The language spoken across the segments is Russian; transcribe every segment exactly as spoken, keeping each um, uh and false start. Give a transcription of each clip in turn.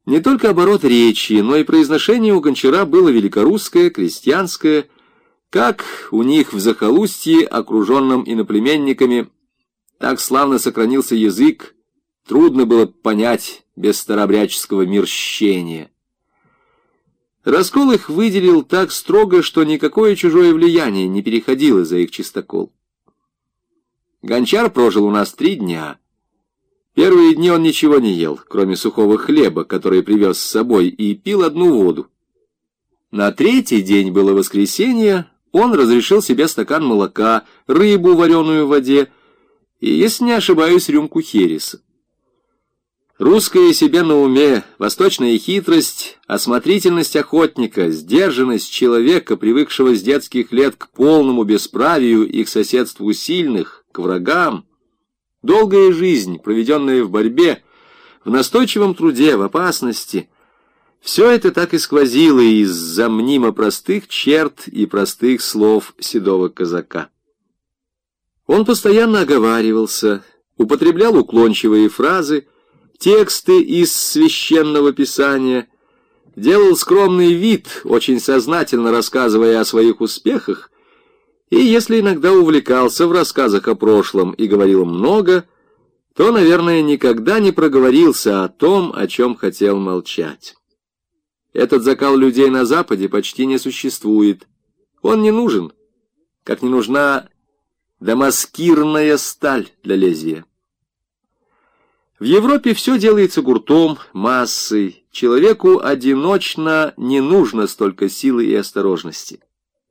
Не только оборот речи, но и произношение у Гончара было великорусское, крестьянское, как у них в захолустье, окруженном иноплеменниками, так славно сохранился язык, трудно было понять без старообрядческого мирщения. Раскол их выделил так строго, что никакое чужое влияние не переходило за их чистокол. Гончар прожил у нас три дня. Первые дни он ничего не ел, кроме сухого хлеба, который привез с собой, и пил одну воду. На третий день было воскресенье, он разрешил себе стакан молока, рыбу, вареную в воде, и, если не ошибаюсь, рюмку хереса. Русское себе на уме, восточная хитрость, осмотрительность охотника, сдержанность человека, привыкшего с детских лет к полному бесправию и к соседству сильных, к врагам, долгая жизнь, проведенная в борьбе, в настойчивом труде, в опасности, все это так и сквозило из-за мнимо простых черт и простых слов седого казака. Он постоянно оговаривался, употреблял уклончивые фразы, тексты из священного писания, делал скромный вид, очень сознательно рассказывая о своих успехах, и если иногда увлекался в рассказах о прошлом и говорил много, то, наверное, никогда не проговорился о том, о чем хотел молчать. Этот закал людей на Западе почти не существует. Он не нужен, как не нужна дамаскирная сталь для лезвия. В Европе все делается гуртом, массой. Человеку одиночно не нужно столько силы и осторожности.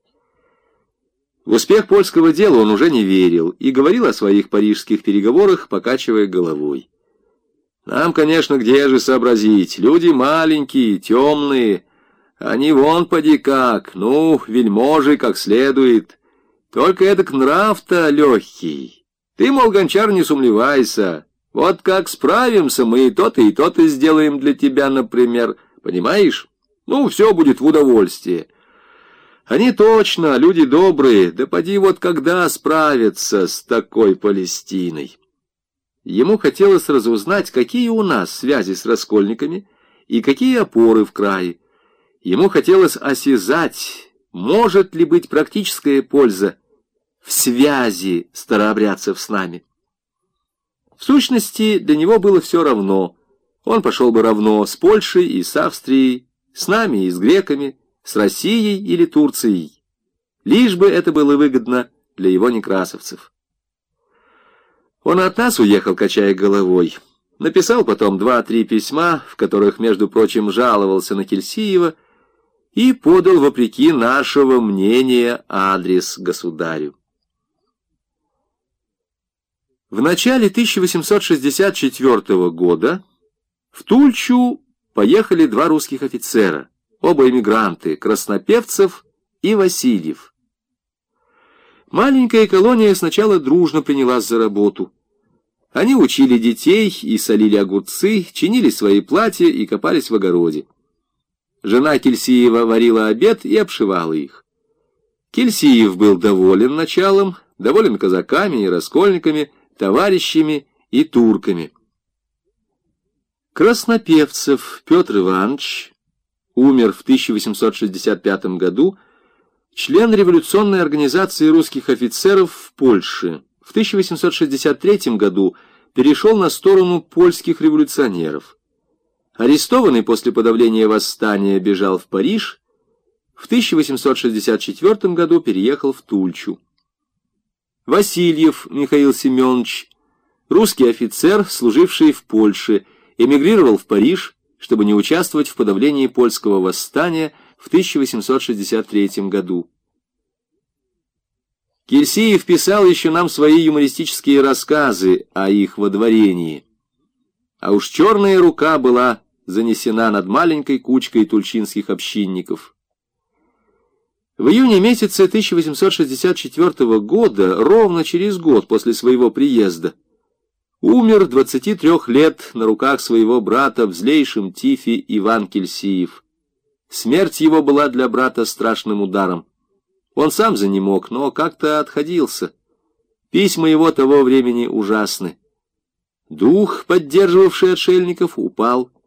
В успех польского дела он уже не верил и говорил о своих парижских переговорах, покачивая головой. Нам, конечно, где же сообразить? Люди маленькие, темные. Они вон поди как, ну, вельможи как следует. Только эдак нрав-то легкий. Ты, мол, Гончар, не сумлевайся. Вот как справимся мы, и то-то, и то-то сделаем для тебя, например. Понимаешь? Ну, все будет в удовольствие. Они точно, люди добрые, да поди вот когда справятся с такой Палестиной. Ему хотелось разузнать, какие у нас связи с раскольниками и какие опоры в крае. Ему хотелось осязать, может ли быть практическая польза в связи старообрядцев с нами. В сущности, для него было все равно. Он пошел бы равно с Польшей и с Австрией, с нами и с греками, с Россией или Турцией. Лишь бы это было выгодно для его некрасовцев. Он от нас уехал, качая головой. Написал потом два-три письма, в которых, между прочим, жаловался на Кельсиева, и подал, вопреки нашего мнения, адрес государю. В начале тысяча восемьсот шестьдесят четвёртого года в Тульчу поехали два русских офицера, оба эмигранты, Краснопевцев и Васильев. Маленькая колония сначала дружно принялась за работу. Они учили детей и солили огурцы, чинили свои платья и копались в огороде. Жена Кельсиева варила обед и обшивала их. Кельсиев был доволен началом, доволен казаками и раскольниками, товарищами и турками. Краснопевцев Петр Иванович умер в тысяча восемьсот шестьдесят пятом году, член революционной организации русских офицеров в Польше. В тысяча восемьсот шестьдесят третьем году перешел на сторону польских революционеров. Арестованный после подавления восстания бежал в Париж, в тысяча восемьсот шестьдесят четвёртом году переехал в Тульчу. Васильев Михаил Семенович, русский офицер, служивший в Польше, эмигрировал в Париж, чтобы не участвовать в подавлении польского восстания в тысяча восемьсот шестьдесят третьем году. Кельсиев писал еще нам свои юмористические рассказы о их водворении. А уж черная рука была занесена над маленькой кучкой тульчинских общинников. В июне месяце тысяча восемьсот шестьдесят четвёртого года, ровно через год после своего приезда, умер двадцати трёх лет на руках своего брата в злейшем тифе Иван Кельсиев. Смерть его была для брата страшным ударом. Он сам занемог, но как-то отходился. Письма его того времени ужасны. Дух, поддерживавший отшельников, упал.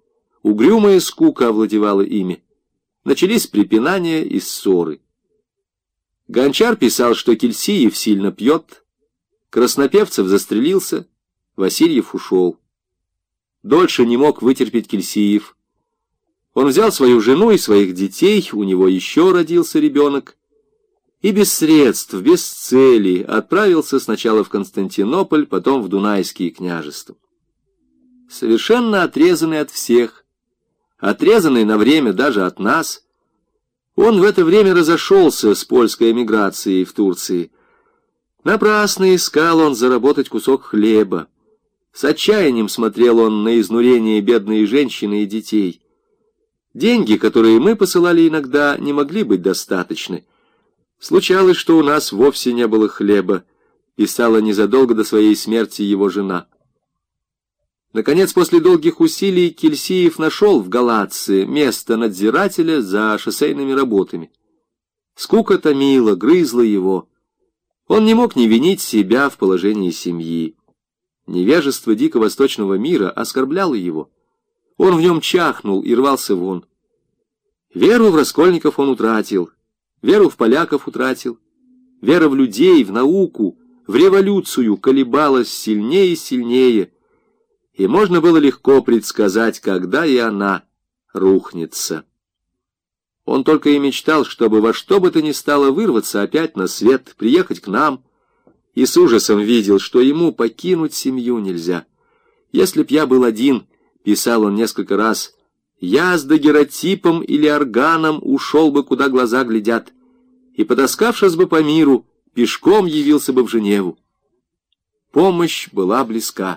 Угрюмая скука овладевала ими. Начались препинания и ссоры. Гончар писал, что Кельсиев сильно пьет, Краснопевцев застрелился, Васильев ушел. Дольше не мог вытерпеть Кельсиев. Он взял свою жену и своих детей, у него еще родился ребенок, и без средств, без цели отправился сначала в Константинополь, потом в Дунайские княжества. Совершенно отрезанный от всех, отрезанный на время даже от нас, он в это время разошелся с польской эмиграцией в Турции. Напрасно искал он заработать кусок хлеба. С отчаянием смотрел он на изнурение бедной женщины и детей. Деньги, которые мы посылали иногда, не могли быть достаточны. Случалось, что у нас вовсе не было хлеба, писала незадолго до своей смерти его жена. Наконец, после долгих усилий, Кельсиев нашел в Галатце место надзирателя за шоссейными работами. Скука томила, грызла его. Он не мог не винить себя в положении семьи. Невежество дико-восточного мира оскорбляло его. Он в нем чахнул и рвался вон. Веру в раскольников он утратил, веру в поляков утратил. Вера в людей, в науку, в революцию колебалась сильнее и сильнее, и можно было легко предсказать, когда и она рухнется. Он только и мечтал, чтобы во что бы то ни стало вырваться опять на свет, приехать к нам, и с ужасом видел, что ему покинуть семью нельзя. «Если б я был один», — писал он несколько раз, — «я с дагеротипом или органом ушел бы, куда глаза глядят, и, потаскавшись бы по миру, пешком явился бы в Женеву». Помощь была близка.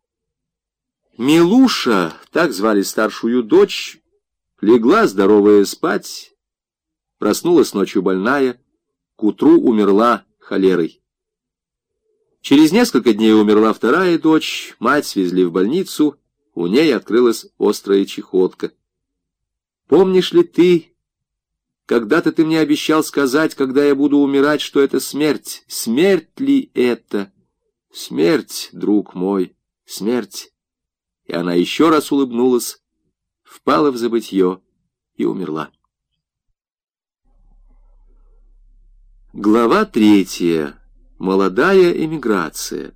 Милуша, так звали старшую дочь, легла здоровая спать, проснулась ночью больная, к утру умерла холерой. Через несколько дней умерла вторая дочь, мать свезли в больницу, у ней открылась острая чехотка. «Помнишь ли ты, когда-то ты мне обещал сказать, когда я буду умирать, что это смерть? Смерть ли это? Смерть, друг мой, смерть». И она еще раз улыбнулась, впала в забытье и умерла. Глава третья. Молодая эмиграция.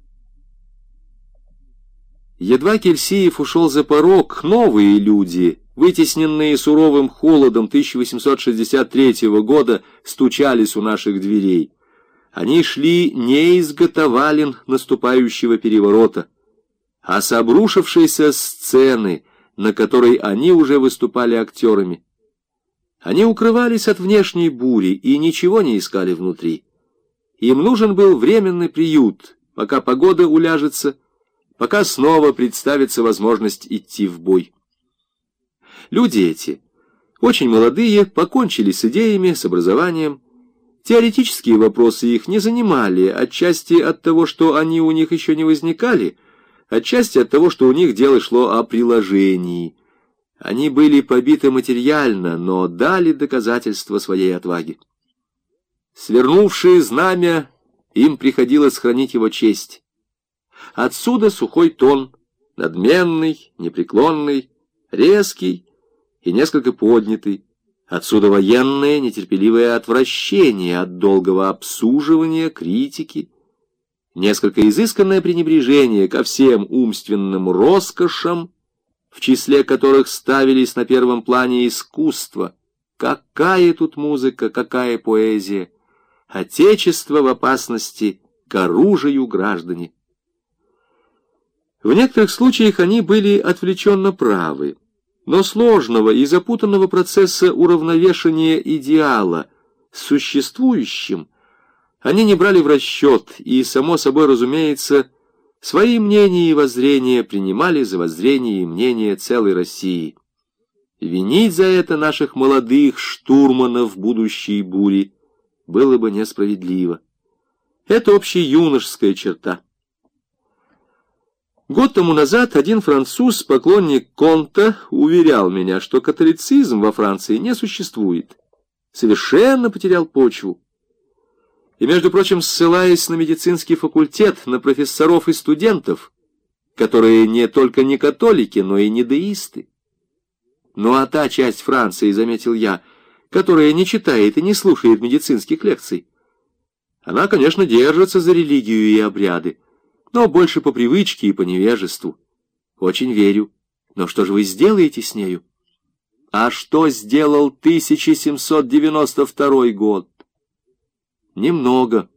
Едва Кельсиев ушел за порог, новые люди, вытесненные суровым холодом тысяча восемьсот шестьдесят третьего года, стучались у наших дверей. Они шли не из готовалин наступающего переворота, а с обрушившейся сцены, на которой они уже выступали актерами. Они укрывались от внешней бури и ничего не искали внутри. Им нужен был временный приют, пока погода уляжется, пока снова представится возможность идти в бой. Люди эти, очень молодые, покончили с идеями, с образованием. Теоретические вопросы их не занимали, отчасти от того, что они у них еще не возникали, отчасти от того, что у них дело шло о приложении. Они были побиты материально, но дали доказательства своей отваги. Свернувшие знамя, им приходилось хранить его честь. Отсюда сухой тон, надменный, непреклонный, резкий и несколько поднятый. Отсюда военное, нетерпеливое отвращение от долгого обсуживания, критики, несколько изысканное пренебрежение ко всем умственным роскошам, в числе которых ставились на первом плане искусство. Какая тут музыка, какая поэзия! Отечество в опасности, к оружию граждане. В некоторых случаях они были отвлеченно правы, но сложного и запутанного процесса уравновешения идеала с существующим они не брали в расчет и, само собой разумеется, свои мнения и воззрения принимали за воззрение и мнение целой России. Винить за это наших молодых штурманов будущей бури было бы несправедливо. Это общеюношеская черта. Год тому назад один француз, поклонник Конта, уверял меня, что католицизм во Франции не существует. Совершенно потерял почву. И, между прочим, ссылаясь на медицинский факультет, на профессоров и студентов, которые не только не католики, но и не деисты. Ну а та часть Франции, заметил я, которая не читает и не слушает медицинских лекций, она, конечно, держится за религию и обряды, но больше по привычке и по невежеству. Очень верю. Но что же вы сделаете с нею? А что сделал тысяча семьсот девяносто второй год? Немного.